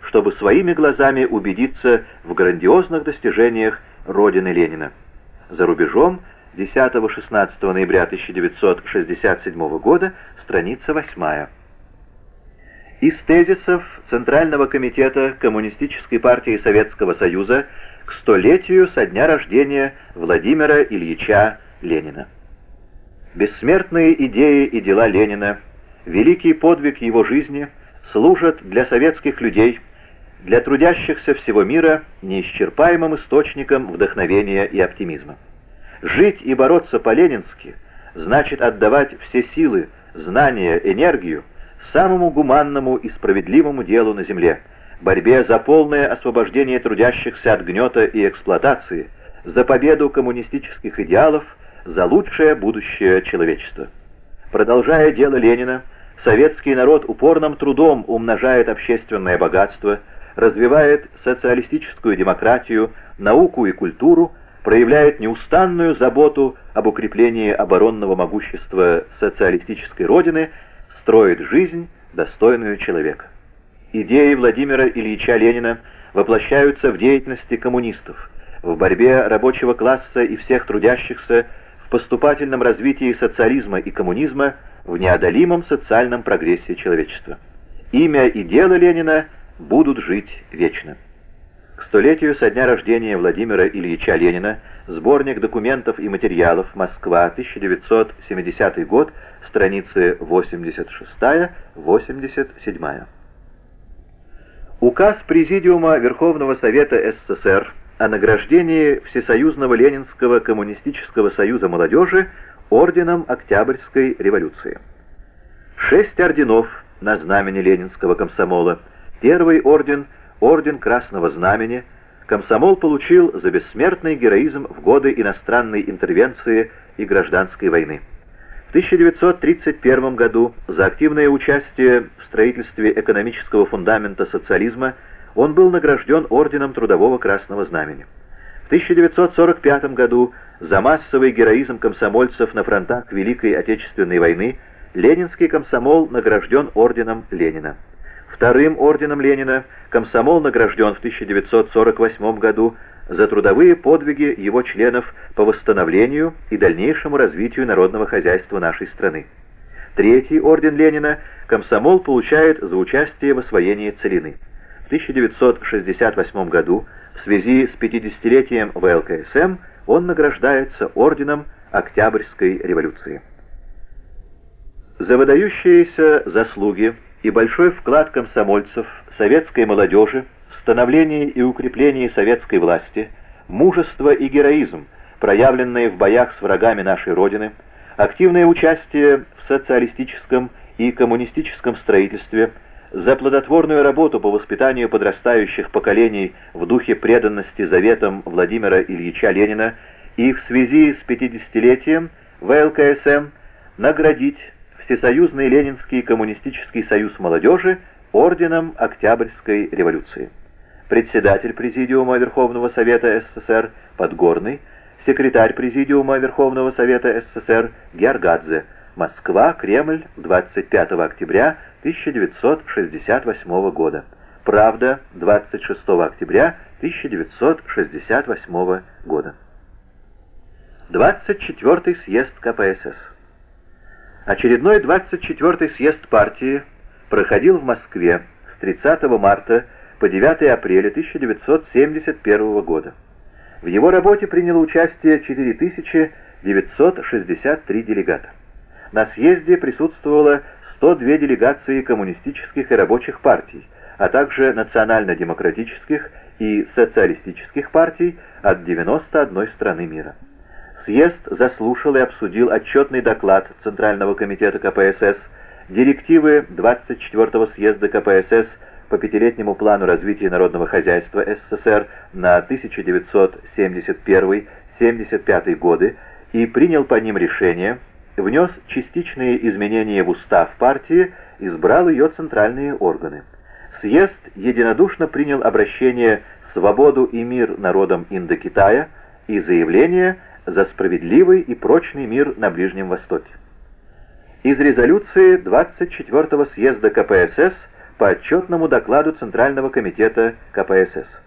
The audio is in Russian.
чтобы своими глазами убедиться в грандиозных достижениях родины Ленина. За рубежом, 10-16 ноября 1967 года, страница 8. Из тезисов Центрального комитета Коммунистической партии Советского Союза к 100-летию со дня рождения Владимира Ильича Ленина. Бессмертные идеи и дела Ленина, великий подвиг его жизни служат для советских людей, для трудящихся всего мира неисчерпаемым источником вдохновения и оптимизма. Жить и бороться по-ленински значит отдавать все силы, знания, энергию самому гуманному и справедливому делу на земле, борьбе за полное освобождение трудящихся от гнета и эксплуатации, за победу коммунистических идеалов, за лучшее будущее человечества. Продолжая дело Ленина, советский народ упорным трудом умножает общественное богатство, развивает социалистическую демократию, науку и культуру, проявляет неустанную заботу об укреплении оборонного могущества социалистической родины, строит жизнь, достойную человека. Идеи Владимира Ильича Ленина воплощаются в деятельности коммунистов, в борьбе рабочего класса и всех трудящихся, в поступательном развитии социализма и коммунизма, в неодолимом социальном прогрессе человечества. Имя и дело Ленина будут жить вечно. К 100-летию со дня рождения Владимира Ильича Ленина, сборник документов и материалов, Москва, 1970 год, страницы 86-87. Указ Президиума Верховного Совета СССР о награждении Всесоюзного Ленинского коммунистического союза молодежи орденом Октябрьской революции. 6 орденов на знамени Ленинского комсомола. Первый орден — орден Красного Знамени. Комсомол получил за бессмертный героизм в годы иностранной интервенции и гражданской войны. В 1931 году за активное участие в строительстве экономического фундамента социализма он был награжден орденом Трудового Красного Знамени. В 1945 году за массовый героизм комсомольцев на фронтах Великой Отечественной войны Ленинский комсомол награжден орденом Ленина. Вторым орденом Ленина комсомол награжден в 1948 году за трудовые подвиги его членов по восстановлению и дальнейшему развитию народного хозяйства нашей страны. Третий орден Ленина комсомол получает за участие в освоении Целины. В 1968 году в связи с 50-летием ВЛКСМ он награждается орденом Октябрьской революции. За выдающиеся заслуги и большой вклад комсомольцев, советской молодежи в становлении и укреплении советской власти, мужество и героизм, проявленные в боях с врагами нашей Родины, активное участие в социалистическом и коммунистическом строительстве, за плодотворную работу по воспитанию подрастающих поколений в духе преданности заветам Владимира Ильича Ленина и в связи с 50-летием ВЛКСМ наградить Всесоюзный Ленинский коммунистический союз молодежи орденом Октябрьской революции. Председатель Президиума Верховного Совета СССР Подгорный, секретарь Президиума Верховного Совета СССР Георгадзе. Москва, Кремль, 25 октября 1968 года. Правда, 26 октября 1968 года. 24-й съезд КПСС. Очередной 24-й съезд партии проходил в Москве с 30 марта по 9 апреля 1971 года. В его работе приняло участие 4963 делегата. На съезде присутствовало 102 делегации коммунистических и рабочих партий, а также национально-демократических и социалистических партий от 91 страны мира. Съезд заслушал и обсудил отчетный доклад Центрального комитета КПСС, директивы 24-го съезда КПСС по пятилетнему плану развития народного хозяйства СССР на 1971-75 годы и принял по ним решение, внес частичные изменения в устав партии, избрал ее центральные органы. Съезд единодушно принял обращение «Свободу и мир народам Индокитая» и заявление «За справедливый и прочный мир на Ближнем Востоке». Из резолюции 24-го съезда КПСС по отчетному докладу Центрального комитета КПСС.